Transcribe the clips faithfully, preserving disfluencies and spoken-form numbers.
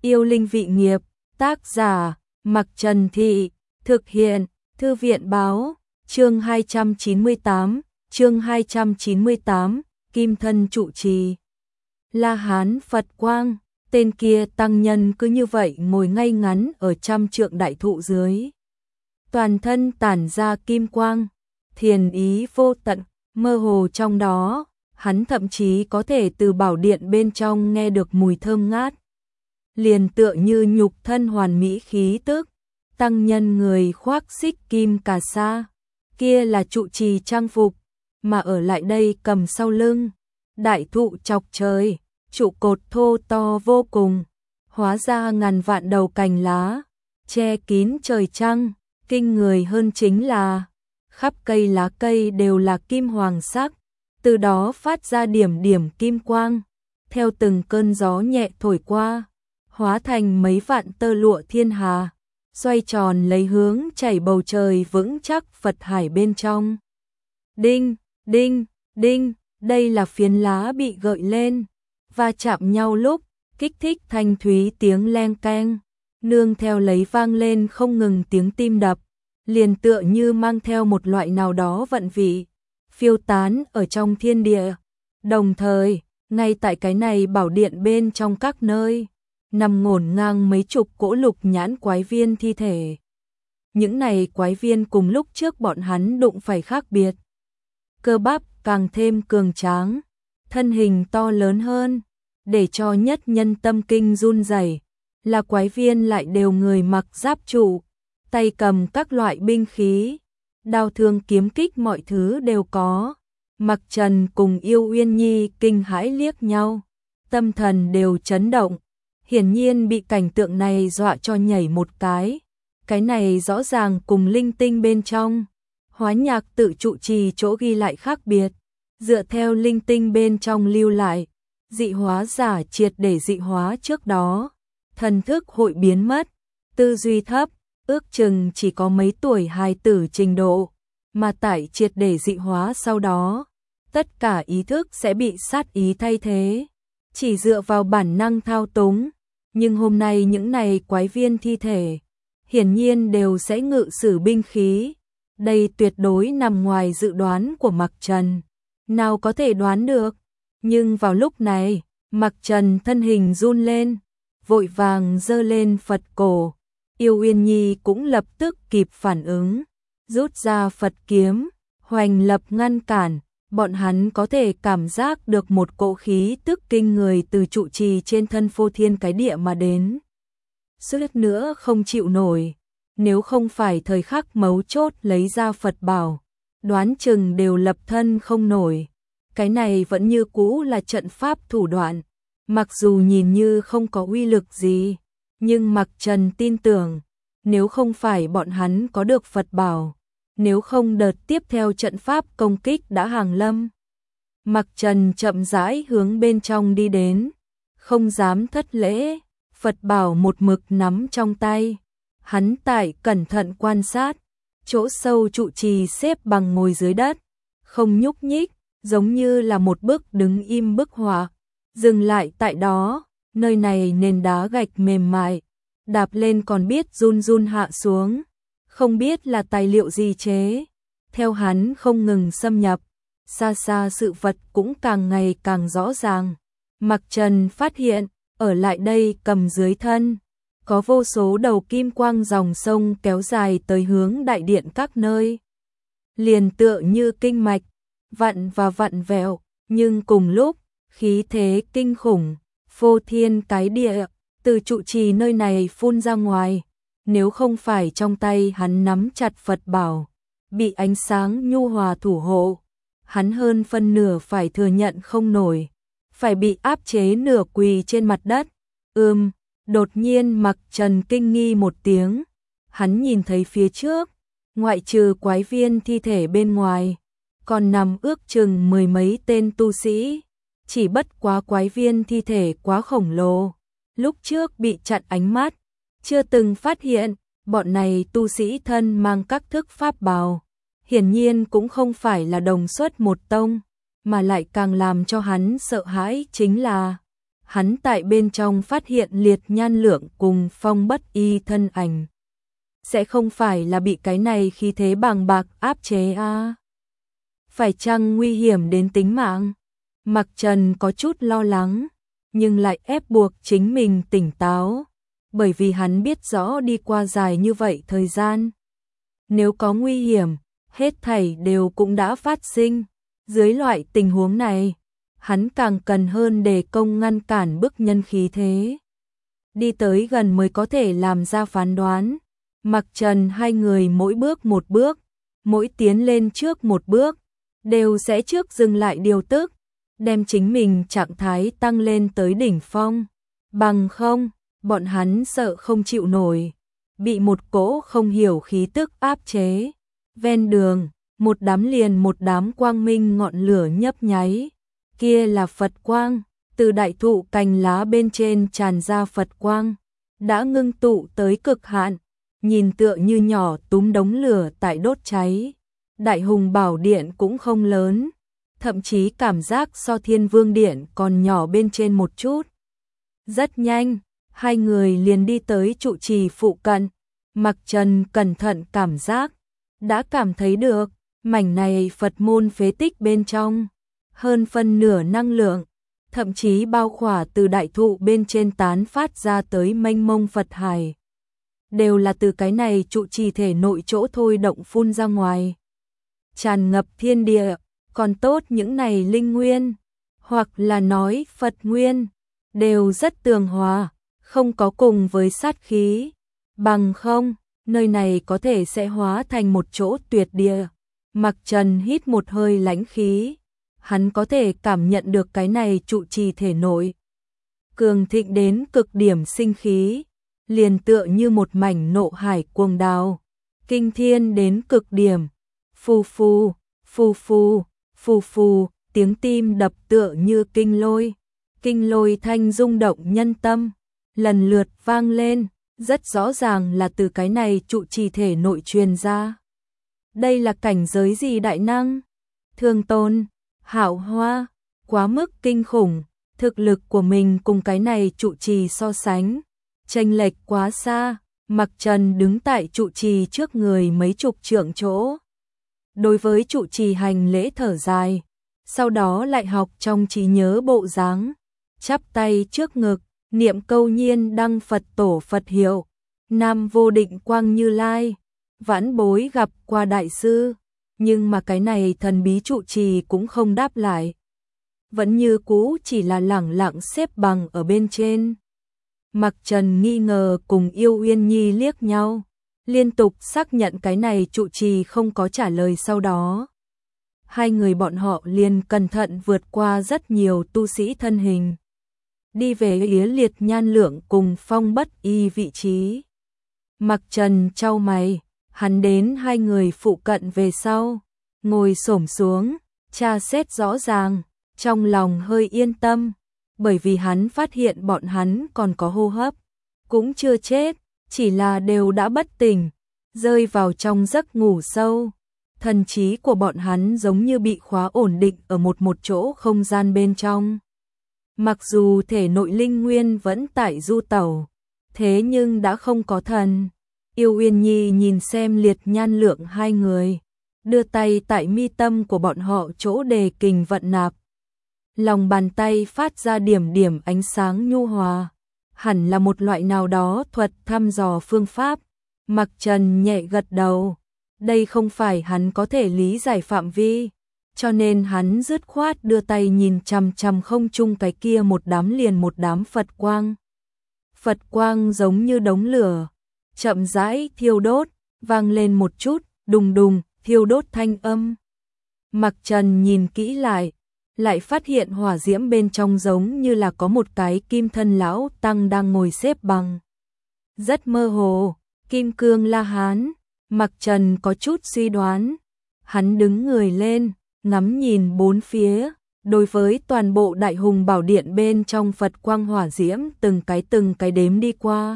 Yêu linh vị nghiệp, tác giả, Mặc Trần Thị, thực hiện, Thư viện báo, chương hai trăm chín mươi tám, chương hai trăm chín mươi tám, Kim thân trụ trì. La Hán Phật Quang, tên kia tăng nhân cứ như vậy ngồi ngay ngắn ở trăm trượng đại thụ dưới. Toàn thân tản ra kim quang, thiền ý vô tận, mơ hồ trong đó, hắn thậm chí có thể từ bảo điện bên trong nghe được mùi thơm ngát. Liền tựa như nhục thân hoàn mỹ khí tức, tăng nhân người khoác xích kim cà sa, kia là trụ trì trang phục, mà ở lại đây cầm sau lưng, đại thụ chọc trời, trụ cột thô to vô cùng, hóa ra ngàn vạn đầu cành lá, che kín trời trăng, kinh người hơn chính là, khắp cây lá cây đều là kim hoàng sắc, từ đó phát ra điểm điểm kim quang, theo từng cơn gió nhẹ thổi qua, hóa thành mấy vạn tơ lụa thiên hà, xoay tròn lấy hướng chảy bầu trời vững chắc Phật hải bên trong. Đinh, đinh, đinh, đây là phiến lá bị gợi lên, và chạm nhau lúc, kích thích thanh thúy tiếng leng keng, nương theo lấy vang lên không ngừng tiếng tim đập, liền tựa như mang theo một loại nào đó vận vị, phiêu tán ở trong thiên địa. Đồng thời, ngay tại cái này bảo điện bên trong các nơi, nằm ngổn ngang mấy chục cỗ lục nhãn quái viên thi thể. Những này quái viên cùng lúc trước bọn hắn đụng phải khác biệt. Cơ bắp càng thêm cường tráng, thân hình to lớn hơn, để cho nhất nhân tâm kinh run rẩy, là quái viên lại đều người mặc giáp trụ, tay cầm các loại binh khí, đao thương kiếm kích mọi thứ đều có. Mặc Trần cùng Yêu Uyên Nhi kinh hãi liếc nhau, tâm thần đều chấn động, hiển nhiên bị cảnh tượng này dọa cho nhảy một cái. Cái này rõ ràng cùng linh tinh bên trong Hóa Nhạc tự trụ trì chỗ ghi lại khác biệt, dựa theo linh tinh bên trong lưu lại, dị hóa giả triệt để dị hóa trước đó, thần thức hội biến mất, tư duy thấp, ước chừng chỉ có mấy tuổi hài tử trình độ, mà tại triệt để dị hóa sau đó, tất cả ý thức sẽ bị sát ý thay thế, chỉ dựa vào bản năng thao túng. Nhưng hôm nay những này quái viên thi thể, hiển nhiên đều sẽ ngự sử binh khí, đây tuyệt đối nằm ngoài dự đoán của Mặc Trần, nào có thể đoán được. Nhưng vào lúc này, Mặc Trần thân hình run lên, vội vàng giơ lên Phật cổ, Yêu Uyên Nhi cũng lập tức kịp phản ứng, rút ra Phật kiếm, hoành lập ngăn cản. Bọn hắn có thể cảm giác được một cỗ khí tức kinh người từ trụ trì trên thân phô thiên cái địa mà đến. Suýt nữa không chịu nổi, nếu không phải thời khắc mấu chốt lấy ra Phật bảo, đoán chừng đều lập thân không nổi. Cái này vẫn như cũ là trận pháp thủ đoạn, mặc dù nhìn như không có uy lực gì, nhưng Mặc Trần tin tưởng, nếu không phải bọn hắn có được Phật bảo, nếu không đợt tiếp theo trận pháp công kích đã hàng lâm. Mặc Trần chậm rãi hướng bên trong đi đến, không dám thất lễ, Phật bảo một mực nắm trong tay. Hắn tại cẩn thận quan sát, chỗ sâu trụ trì xếp bằng ngồi dưới đất, không nhúc nhích, giống như là một bức đứng im bức họa, dừng lại tại đó, nơi này nền đá gạch mềm mại, đạp lên còn biết run run hạ xuống. Không biết là tài liệu gì chế, theo hắn không ngừng xâm nhập, xa xa sự vật cũng càng ngày càng rõ ràng. Mặc Trần phát hiện, ở lại đây cầm dưới thân, có vô số đầu kim quang dòng sông kéo dài tới hướng đại điện các nơi. Liền tựa như kinh mạch, vặn và vặn vẹo, nhưng cùng lúc, khí thế kinh khủng, phô thiên cái địa, từ trụ trì nơi này phun ra ngoài. Nếu không phải trong tay hắn nắm chặt Phật bảo, bị ánh sáng nhu hòa thủ hộ, hắn hơn phân nửa phải thừa nhận không nổi, phải bị áp chế nửa quỳ trên mặt đất. Ừm, đột nhiên Mặc Trần kinh nghi một tiếng, hắn nhìn thấy phía trước, ngoại trừ quái viên thi thể bên ngoài, còn nằm ước chừng mười mấy tên tu sĩ, chỉ bất quá quái viên thi thể quá khổng lồ, lúc trước bị chặn ánh mắt. Chưa từng phát hiện, bọn này tu sĩ thân mang các thức pháp bào, hiển nhiên cũng không phải là đồng xuất một tông, mà lại càng làm cho hắn sợ hãi chính là hắn tại bên trong phát hiện Liệt Nhan Lượng cùng Phong Bất Y thân ảnh. Sẽ không phải là bị cái này khí thế bàng bạc áp chế a? À? Phải chăng nguy hiểm đến tính mạng? Mặc Trần có chút lo lắng, nhưng lại ép buộc chính mình tỉnh táo, bởi vì hắn biết rõ đi qua dài như vậy thời gian. Nếu có nguy hiểm, hết thảy đều cũng đã phát sinh. Dưới loại tình huống này, hắn càng cần hơn đề công ngăn cản bức nhân khí thế. Đi tới gần mới có thể làm ra phán đoán. Mặc Trần hai người mỗi bước một bước, mỗi tiến lên trước một bước, đều sẽ trước dừng lại điều tức, đem chính mình trạng thái tăng lên tới đỉnh phong. Bằng không, bọn hắn sợ không chịu nổi, bị một cỗ không hiểu khí tức áp chế. Ven đường, một đám liền một đám quang minh ngọn lửa nhấp nháy. Kia là Phật quang, từ đại thụ cành lá bên trên tràn ra Phật quang, đã ngưng tụ tới cực hạn, nhìn tựa như nhỏ túm đống lửa tại đốt cháy. Đại Hùng Bảo Điện cũng không lớn, thậm chí cảm giác so Thiên Vương Điện còn nhỏ bên trên một chút. Rất nhanh, hai người liền đi tới trụ trì phụ cận. Mặc Trần cẩn thận cảm giác, đã cảm thấy được, mảnh này Phật môn phế tích bên trong, hơn phân nửa năng lượng, thậm chí bao khỏa từ đại thụ bên trên tán phát ra tới mênh mông Phật hải. Đều là từ cái này trụ trì thể nội chỗ thôi động phun ra ngoài. Tràn ngập thiên địa, còn tốt những này linh nguyên, hoặc là nói Phật nguyên, đều rất tường hòa, không có cùng với sát khí. Bằng không, nơi này có thể sẽ hóa thành một chỗ tuyệt địa. Mặc Trần hít một hơi lãnh khí, hắn có thể cảm nhận được cái này trụ trì thể nội cường thịnh đến cực điểm sinh khí, liền tựa như một mảnh nộ hải cuồng đào, kinh thiên đến cực điểm. Phù phù, phù phù, phù phù, tiếng tim đập tựa như kinh lôi, kinh lôi thanh rung động nhân tâm, lần lượt vang lên, rất rõ ràng là từ cái này trụ trì thể nội truyền ra. Đây là cảnh giới gì đại năng? Thương Tôn, Hạo Hoa, quá mức kinh khủng, thực lực của mình cùng cái này trụ trì so sánh, chênh lệch quá xa. Mặc Trần đứng tại trụ trì trước người mấy chục trượng chỗ. Đối với trụ trì hành lễ thở dài, sau đó lại học trong trí nhớ bộ dáng, chắp tay trước ngực, niệm câu nhiên đăng Phật tổ Phật hiệu, Nam Vô Định Quang Như Lai, vãn bối gặp qua đại sư, nhưng mà cái này thần bí trụ trì cũng không đáp lại. Vẫn như cũ chỉ là lẳng lặng xếp bằng ở bên trên. Mặc Trần nghi ngờ cùng Yêu Uyên Nhi liếc nhau, liên tục xác nhận cái này trụ trì không có trả lời sau đó. Hai người bọn họ liền cẩn thận vượt qua rất nhiều tu sĩ thân hình, đi về phía Liệt Nhan Lượng cùng Phong Bất Y vị trí. Mặc Trần chau mày, hắn đến hai người phụ cận về sau, ngồi xổm xuống, tra xét rõ ràng, trong lòng hơi yên tâm, bởi vì hắn phát hiện bọn hắn còn có hô hấp, cũng chưa chết, chỉ là đều đã bất tỉnh, rơi vào trong giấc ngủ sâu. Thần trí của bọn hắn giống như bị khóa ổn định ở một một chỗ không gian bên trong. Mặc dù thể nội linh nguyên vẫn tại du tẩu, thế nhưng đã không có thần. Yêu Uyên Nhi nhìn xem Liệt Nhan Lượng hai người, đưa tay tại mi tâm của bọn họ chỗ đề kình vận nạp. Lòng bàn tay phát ra điểm điểm ánh sáng nhu hòa, hẳn là một loại nào đó thuật thăm dò phương pháp. Mặc Trần nhẹ gật đầu, đây không phải hắn có thể lý giải phạm vi, cho nên hắn dứt khoát đưa tay nhìn chằm chằm không trung cái kia một đám liền một đám Phật quang. Phật quang giống như đống lửa, chậm rãi thiêu đốt, vang lên một chút, đùng đùng, thiêu đốt thanh âm. Mặc Trần nhìn kỹ lại, lại phát hiện hỏa diễm bên trong giống như là có một cái kim thân lão tăng đang ngồi xếp bằng. Rất mơ hồ, Kim Cương La Hán. Mặc Trần có chút suy đoán, hắn đứng người lên, ngắm nhìn bốn phía, đối với toàn bộ Đại Hùng Bảo Điện bên trong Phật quang hỏa diễm từng cái từng cái đếm đi qua.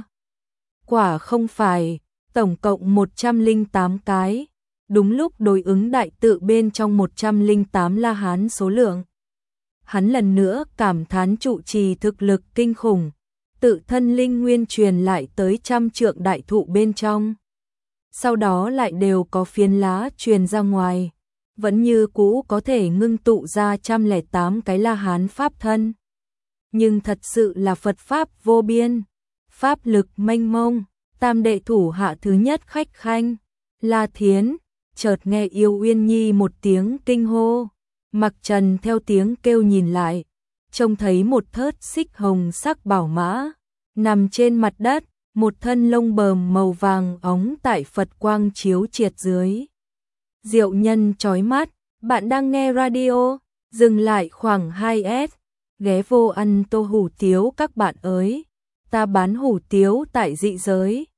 Quả không phải, tổng cộng một trăm lẻ tám cái, đúng lúc đối ứng đại tự bên trong một trăm lẻ tám La Hán số lượng. hắn lần nữa cảm thán trụ trì thực lực kinh khủng, tự thân linh nguyên truyền lại tới trăm trượng đại thụ bên trong. Sau đó lại đều có phiến lá truyền ra ngoài, vẫn như cũ có thể ngưng tụ ra một trăm lẻ tám cái La Hán pháp thân. Nhưng thật sự là Phật pháp vô biên, pháp lực mênh mông. Tam đệ thủ hạ thứ nhất khách khanh, La Thiến, chợt nghe Yêu Uyên Nhi một tiếng kinh hô. Mặc Trần theo tiếng kêu nhìn lại, trông thấy một thớt xích hồng sắc bảo mã, nằm trên mặt đất, một thân lông bờm màu vàng óng tại Phật quang chiếu triệt dưới. Diệu nhân chói mắt, bạn đang nghe radio, dừng lại khoảng hai S, ghé vô ăn tô hủ tiếu các bạn ơi, ta bán hủ tiếu tại dị giới.